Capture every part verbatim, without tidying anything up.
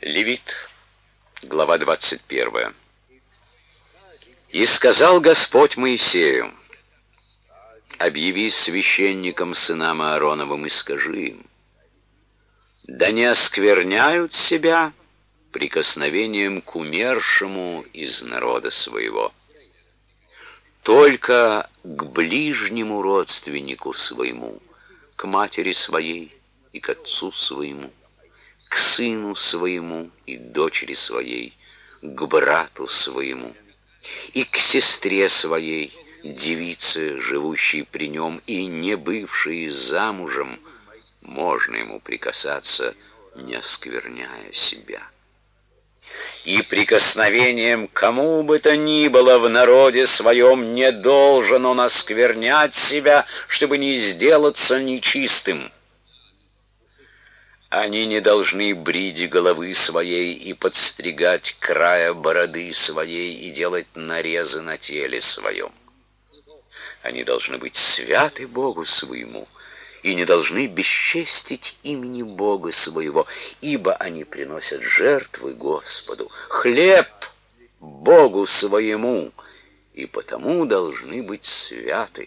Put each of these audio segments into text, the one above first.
Левит, глава двадцать первая. «И сказал Господь Моисею: объяви священникам сынам Аароновым и скажи им: да не оскверняют себя прикосновением к умершему из народа своего, только к ближнему родственнику своему, к матери своей и к отцу своему, к сыну своему и дочери своей, к брату своему и к сестре своей, девице, живущей при нем и не бывшей замужем, можно ему прикасаться, не оскверняя себя. И прикосновением кому бы то ни было в народе своем не должен он осквернять себя, чтобы не сделаться нечистым. Они не должны брить головы своей и подстригать края бороды своей и делать нарезы на теле своем. Они должны быть святы Богу своему и не должны бесчестить имени Бога своего, ибо они приносят жертвы Господу, хлеб Богу своему, и потому должны быть святы.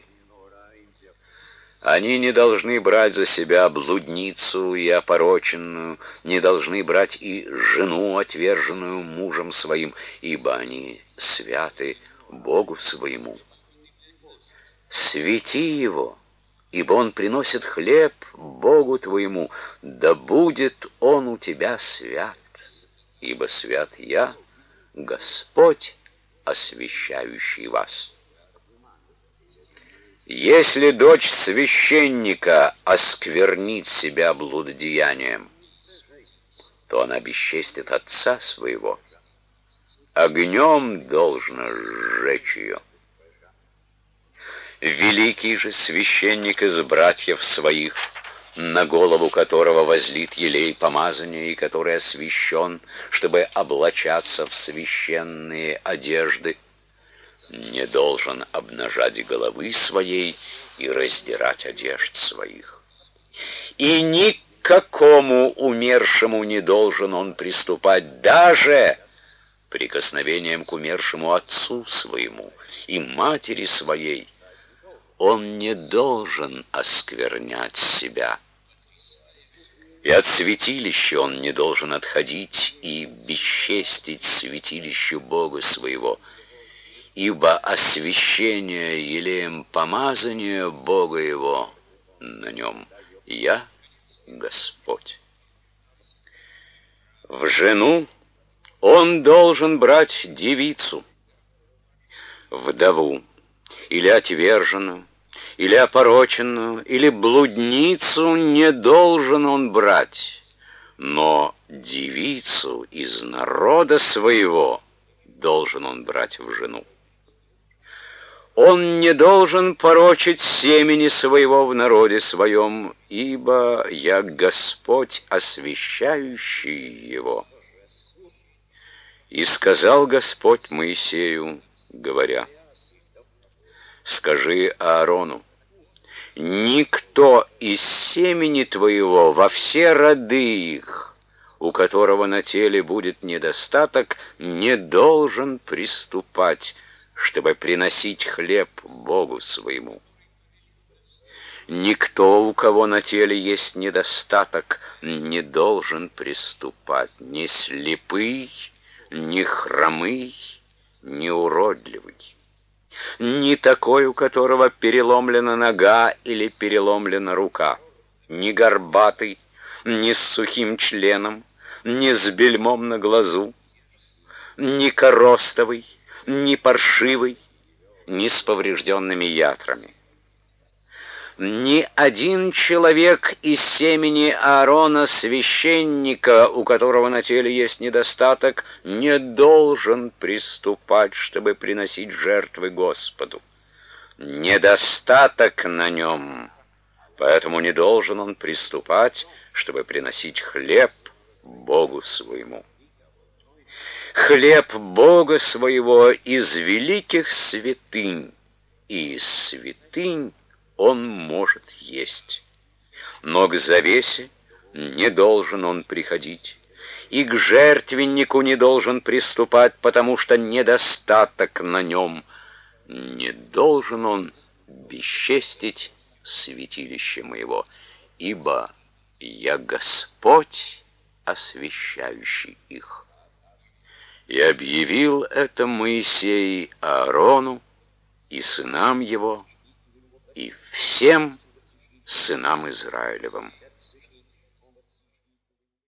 Они не должны брать за себя блудницу и опороченную, не должны брать и жену, отверженную мужем своим, ибо они святы Богу своему. Свети его, ибо он приносит хлеб Богу твоему, да будет он у тебя свят, ибо свят я, Господь, освящающий вас. Если дочь священника осквернит себя блудодеянием, то она бесчестит отца своего, огнем должно сжечь ее. Великий же священник из братьев своих, на голову которого возлит елей помазания и который освящен, чтобы облачаться в священные одежды, не должен обнажать головы своей и раздирать одежд своих. И ни к какому умершему не должен он приступать, даже прикосновением к умершему отцу своему и матери своей. Он не должен осквернять себя. И от святилища он не должен отходить и бесчестить святилищу Бога своего, ибо освящение елеем помазания Бога его на нем я, Господь. В жену он должен брать девицу, вдову, или отверженную, или опороченную, или блудницу не должен он брать, но девицу из народа своего должен он брать в жену. Он не должен порочить семени своего в народе своем, ибо я Господь, освящающий его. И сказал Господь Моисею, говоря: скажи Аарону: никто из семени твоего во все роды их, у которого на теле будет недостаток, не должен приступать, чтобы приносить хлеб Богу своему. Никто, у кого на теле есть недостаток, не должен приступать, ни слепый, ни хромый, ни уродливый, ни такой, у которого переломлена нога или переломлена рука, ни горбатый, ни с сухим членом, ни с бельмом на глазу, ни коростовый, ни паршивый, ни с поврежденными ятрами. Ни один человек из семени Аарона, священника, у которого на теле есть недостаток, не должен приступать, чтобы приносить жертвы Господу. Недостаток на нем, поэтому не должен он приступать, чтобы приносить хлеб Богу своему. Хлеб Бога своего из великих святынь, и из святынь он может есть. Но к завесе не должен он приходить, и к жертвеннику не должен приступать, потому что недостаток на нем. Не должен он бесчестить святилище моего, ибо я Господь, освящающий их. И объявил это Моисей Аарону и сынам его, и всем сынам Израилевым.